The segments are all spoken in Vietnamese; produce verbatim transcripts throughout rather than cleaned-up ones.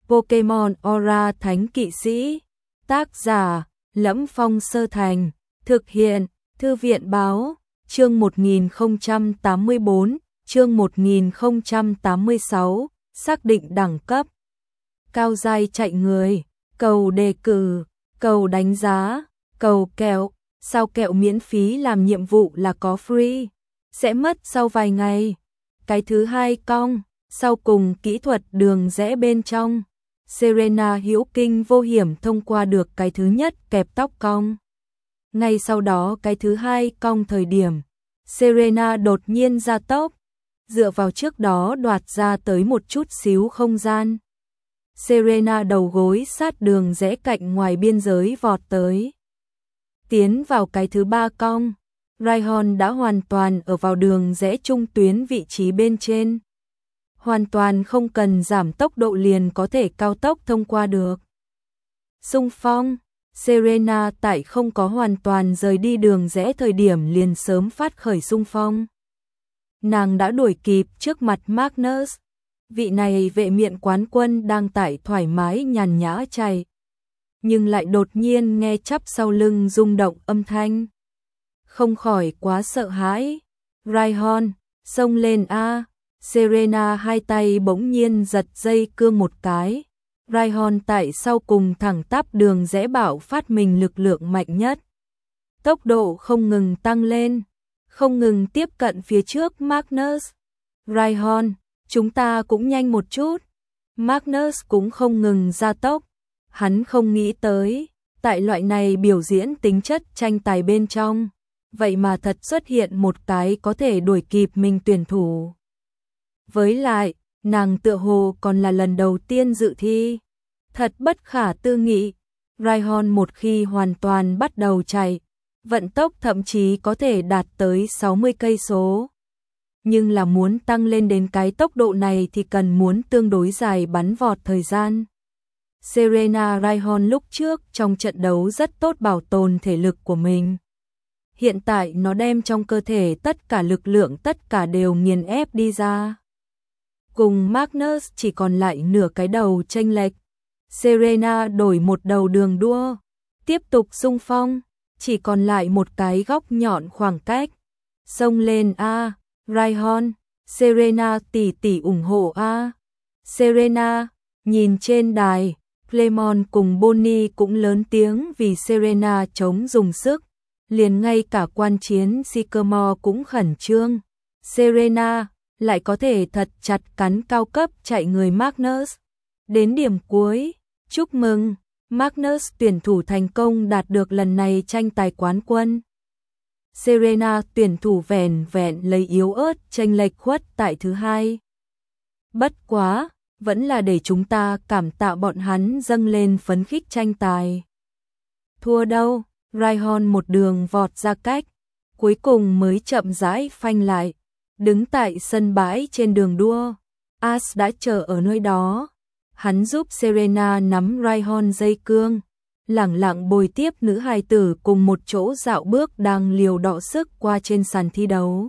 Pokemon Aura Thánh Kỵ Sĩ. Tác giả: Lẫm Phong Sơ Thành. Thực hiện: Thư viện báo. Chương một nghìn không trăm tám mươi bốn, chương một nghìn không trăm tám mươi sáu, xác định đẳng cấp. Cao giai chạy người, cầu đề cử, cầu đánh giá, cầu kẹo, sao kẹo miễn phí làm nhiệm vụ là có free, sẽ mất sau vài ngày. Cái thứ hai cong, sau cùng kỹ thuật đường rẽ bên trong. Serena hữu kinh vô hiểm thông qua được cái thứ nhất kẹp tóc cong. Ngay sau đó cái thứ hai cong thời điểm, Serena đột nhiên gia tốc, dựa vào trước đó đoạt ra tới một chút xíu không gian. Serena đầu gối sát đường rẽ cạnh ngoài biên giới vọt tới. Tiến vào cái thứ ba cong, Rhyhorn đã hoàn toàn ở vào đường rẽ trung tuyến vị trí bên trên. Hoàn toàn không cần giảm tốc độ liền có thể cao tốc thông qua được. Xung phong, Serena tại không có hoàn toàn rời đi đường rẽ thời điểm liền sớm phát khởi xung phong. Nàng đã đuổi kịp trước mặt Magnus. Vị này vệ miện quán quân đang tại thoải mái nhàn nhã chạy. Nhưng lại đột nhiên nghe chắp sau lưng rung động âm thanh. Không khỏi quá sợ hãi. Rhyhorn, xông lên a. Serena hai tay bỗng nhiên giật dây cương một cái. Rhyhorn tại sau cùng thẳng tắp đường rẽ bạo phát mình lực lượng mạnh nhất. Tốc độ không ngừng tăng lên, không ngừng tiếp cận phía trước Magnus. Rhyhorn, chúng ta cũng nhanh một chút. Magnus cũng không ngừng gia tốc. Hắn không nghĩ tới, tại loại này biểu diễn tính chất tranh tài bên trong, vậy mà thật xuất hiện một cái có thể đuổi kịp mình tuyển thủ. Với lại, nàng tựa hồ còn là lần đầu tiên dự thi. Thật bất khả tư nghị. Rhyhorn một khi hoàn toàn bắt đầu chạy, vận tốc thậm chí có thể đạt tới sáu mươi cây số. Nhưng là muốn tăng lên đến cái tốc độ này thì cần muốn tương đối dài bắn vọt thời gian. Serena Rhyhorn lúc trước trong trận đấu rất tốt bảo tồn thể lực của mình. Hiện tại nó đem trong cơ thể tất cả lực lượng tất cả đều nghiền ép đi ra. Cùng Magnus chỉ còn lại nửa cái đầu chênh lệch. Serena đổi một đầu đường đua, tiếp tục xung phong, chỉ còn lại một cái góc nhọn khoảng cách. Xông lên a, Rhyhorn, Serena tỷ tỷ ủng hộ a. Serena, nhìn trên đài, Clemon cùng Bonnie cũng lớn tiếng vì Serena chống dùng sức, liền ngay cả quan chiến Sycamore cũng khẩn trương. Serena lại có thể thật chặt cắn cao cấp chạy người Magnus. Đến điểm cuối, chúc mừng, Magnus tuyển thủ thành công đạt được lần này tranh tài quán quân. Serena tuyển thủ vẻn vẹn lấy yếu ớt chênh lệch khuất tại thứ hai. Bất quá, vẫn là để chúng ta cảm tạ bọn hắn dâng lên phấn khích tranh tài. Thua đâu, Rhyhorn một đường vọt ra cách, cuối cùng mới chậm rãi phanh lại, đứng tại sân bãi trên đường đua. Ash đã chờ ở nơi đó. Hắn giúp Serena nắm Rhyhorn dây cương, lẳng lặng bồi tiếp nữ hài tử cùng một chỗ dạo bước đang liều đọ sức qua trên sàn thi đấu.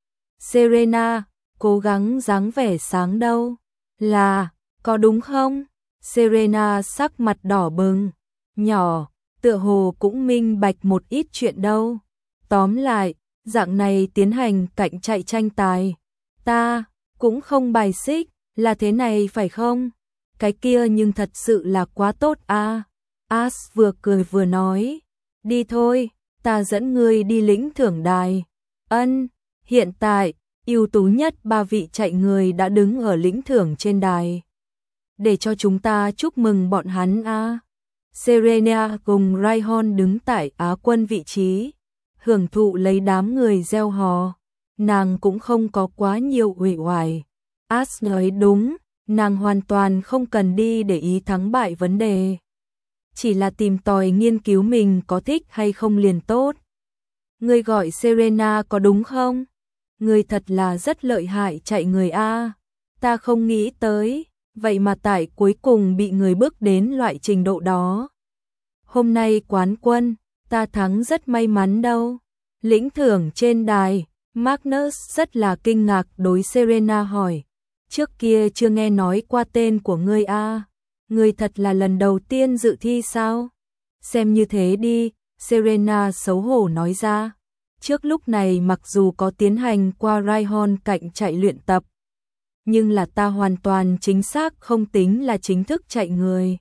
Serena, cố gắng dáng vẻ sáng đâu. Là, có đúng không? Serena sắc mặt đỏ bừng, nhỏ, tựa hồ cũng minh bạch một ít chuyện đâu. Tóm lại, dạng này tiến hành cạnh chạy tranh tài. Ta, cũng không bài xích, là thế này phải không? Cái kia nhưng thật sự là quá tốt a. Ash vừa cười vừa nói, đi thôi, ta dẫn ngươi đi lĩnh thưởng đài. Ân, hiện tại, ưu tú nhất ba vị chạy người đã đứng ở lĩnh thưởng trên đài. Để cho chúng ta chúc mừng bọn hắn a. Serena cùng Rhyhorn đứng tại Á quân vị trí, hưởng thụ lấy đám người reo hò. Nàng cũng không có quá nhiều uể oải. Ash nói đúng. Nàng hoàn toàn không cần đi để ý thắng bại vấn đề. Chỉ là tìm tòi nghiên cứu mình có thích hay không liền tốt. Ngươi gọi Serena có đúng không? Ngươi thật là rất lợi hại chạy người a. Ta không nghĩ tới, vậy mà tại cuối cùng bị người bước đến loại trình độ đó. Hôm nay quán quân, ta thắng rất may mắn đâu. Lĩnh thưởng trên đài, Magnus rất là kinh ngạc đối Serena hỏi. Trước kia chưa nghe nói qua tên của ngươi a. Ngươi thật là lần đầu tiên dự thi sao? Xem như thế đi, Serena xấu hổ nói ra. Trước lúc này mặc dù có tiến hành qua Rhyhorn cạnh chạy luyện tập, nhưng là ta hoàn toàn chính xác không tính là chính thức chạy người.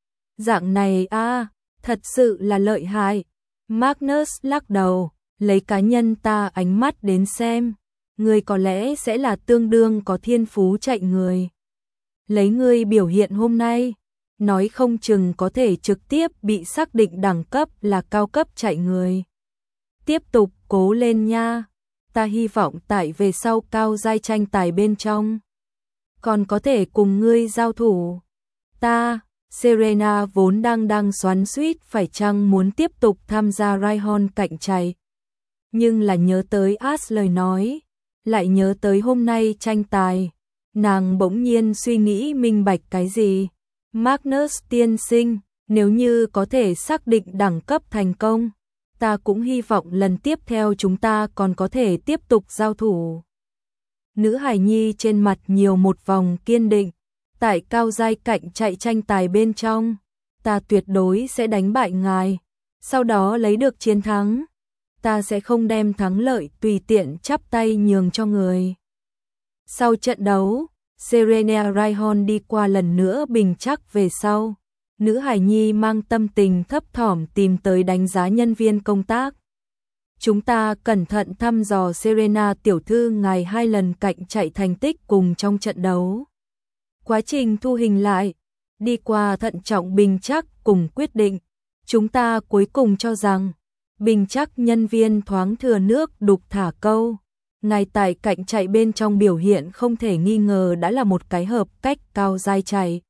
Dạng này a, à, thật sự là lợi hại. Magnus lắc đầu, lấy cá nhân ta ánh mắt đến xem, ngươi có lẽ sẽ là tương đương có thiên phú chạy người. Lấy ngươi biểu hiện hôm nay, nói không chừng có thể trực tiếp bị xác định đẳng cấp là cao cấp chạy người. Tiếp tục cố lên nha, ta hy vọng tại về sau cao giai tranh tài bên trong còn có thể cùng ngươi giao thủ. Ta, Serena vốn đang đang xoắn xuýt phải chăng muốn tiếp tục tham gia Rhyhorn cạnh chạy. Nhưng là nhớ tới As lời nói, lại nhớ tới hôm nay tranh tài, nàng bỗng nhiên suy nghĩ minh bạch cái gì. Magnus tiên sinh, nếu như có thể xác định đẳng cấp thành công, ta cũng hy vọng lần tiếp theo chúng ta còn có thể tiếp tục giao thủ. Nữ hài nhi trên mặt nhiều một vòng kiên định, tại cao giai cạnh chạy tranh tài bên trong, ta tuyệt đối sẽ đánh bại ngài, sau đó lấy được chiến thắng. Ta sẽ không đem thắng lợi tùy tiện chắp tay nhường cho người. Sau trận đấu, Serena Rhyhorn đi qua lần nữa bình chắc về sau. Nữ hài nhi mang tâm tình thấp thỏm tìm tới đánh giá nhân viên công tác. Chúng ta cẩn thận thăm dò Serena tiểu thư ngài hai lần cạnh chạy thành tích cùng trong trận đấu. Quá trình thu hình lại, đi qua thận trọng bình chắc cùng quyết định. Chúng ta cuối cùng cho rằng, bình chắc nhân viên thoáng thừa nước đục thả câu. Ngài tại cạnh chạy bên trong biểu hiện không thể nghi ngờ đã là một cái hợp cách cao giai chạy.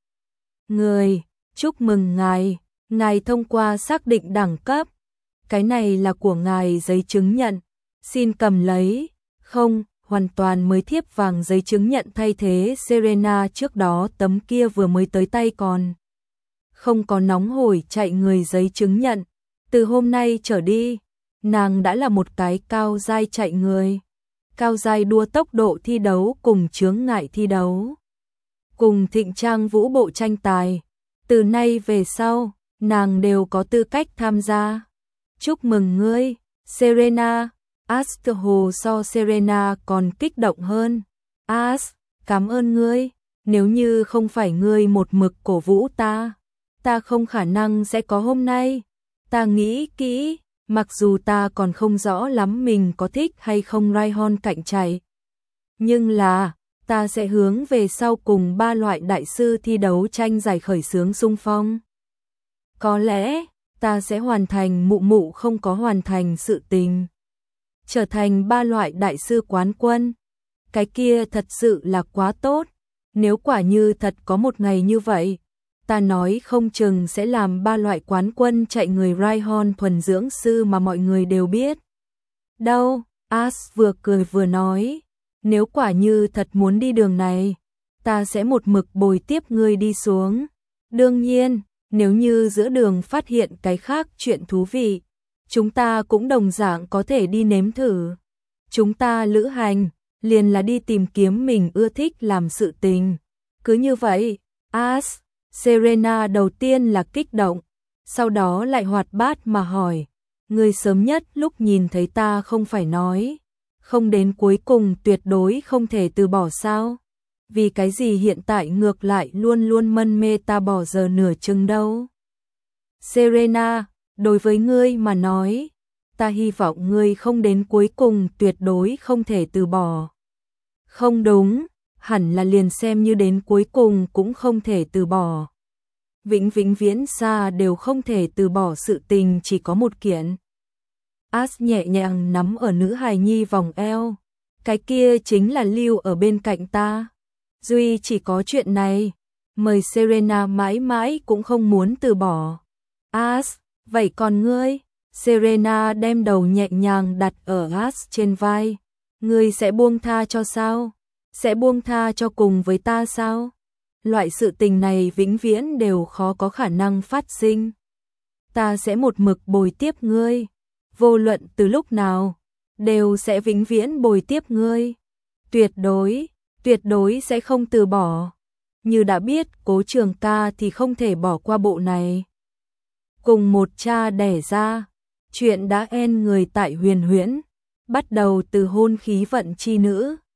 Người, chúc mừng ngài, ngài thông qua xác định đẳng cấp. Cái này là của ngài giấy chứng nhận, xin cầm lấy. Không, hoàn toàn mới thiếp vàng giấy chứng nhận thay thế Serena trước đó tấm kia vừa mới tới tay còn. Không có nóng hổi chạy người giấy chứng nhận. Từ hôm nay trở đi, nàng đã là một cái cao giai chạy người. Cao giai đua tốc độ thi đấu cùng chướng ngại thi đấu. Cùng thịnh trang vũ bộ tranh tài. Từ nay về sau, nàng đều có tư cách tham gia. Chúc mừng ngươi, Serena. As tự hồ so Serena còn kích động hơn. As, cảm ơn ngươi. Nếu như không phải ngươi một mực cổ vũ ta, ta không khả năng sẽ có hôm nay. Ta nghĩ kỹ, mặc dù ta còn không rõ lắm mình có thích hay không Rhyhorn cạnh chạy. Nhưng là, ta sẽ hướng về sau cùng ba loại đại sư thi đấu tranh giải khởi xướng xung phong. Có lẽ, ta sẽ hoàn thành mụ mụ không có hoàn thành sự tình. Trở thành ba loại đại sư quán quân. Cái kia thật sự là quá tốt. Nếu quả như thật có một ngày như vậy, ta nói không chừng sẽ làm ba loại quán quân chạy người Rhyhorn thuần dưỡng sư mà mọi người đều biết. Đâu, As vừa cười vừa nói, nếu quả như thật muốn đi đường này, ta sẽ một mực bồi tiếp ngươi đi xuống. Đương nhiên, nếu như giữa đường phát hiện cái khác chuyện thú vị, chúng ta cũng đồng dạng có thể đi nếm thử. Chúng ta lữ hành, liền là đi tìm kiếm mình ưa thích làm sự tình. Cứ như vậy, As, Serena đầu tiên là kích động, sau đó lại hoạt bát mà hỏi, người sớm nhất lúc nhìn thấy ta không phải nói, không đến cuối cùng tuyệt đối không thể từ bỏ sao? Vì cái gì hiện tại ngược lại luôn luôn mân mê ta bỏ giờ nửa chừng đâu? Serena, đối với ngươi mà nói, ta hy vọng ngươi không đến cuối cùng tuyệt đối không thể từ bỏ. Không đúng, hẳn là liền xem như đến cuối cùng cũng không thể từ bỏ. Vĩnh vĩnh viễn xa đều không thể từ bỏ sự tình chỉ có một kiện. As nhẹ nhàng nắm ở nữ hài nhi vòng eo. Cái kia chính là lưu ở bên cạnh ta. Duy chỉ có chuyện này, mời Serena mãi mãi cũng không muốn từ bỏ. As, vậy còn ngươi? Serena đem đầu nhẹ nhàng đặt ở As trên vai. Ngươi sẽ buông tha cho sao? Sẽ buông tha cho cùng với ta sao? Loại sự tình này vĩnh viễn đều khó có khả năng phát sinh. Ta sẽ một mực bồi tiếp ngươi. Vô luận từ lúc nào, đều sẽ vĩnh viễn bồi tiếp ngươi. Tuyệt đối, tuyệt đối sẽ không từ bỏ. như đã biết Cố Trường Ca thì không thể bỏ qua bộ này. Cùng một cha đẻ ra, chuyện đã en người tại Huyền Huyễn, bắt đầu từ hôn khí vận chi nữ,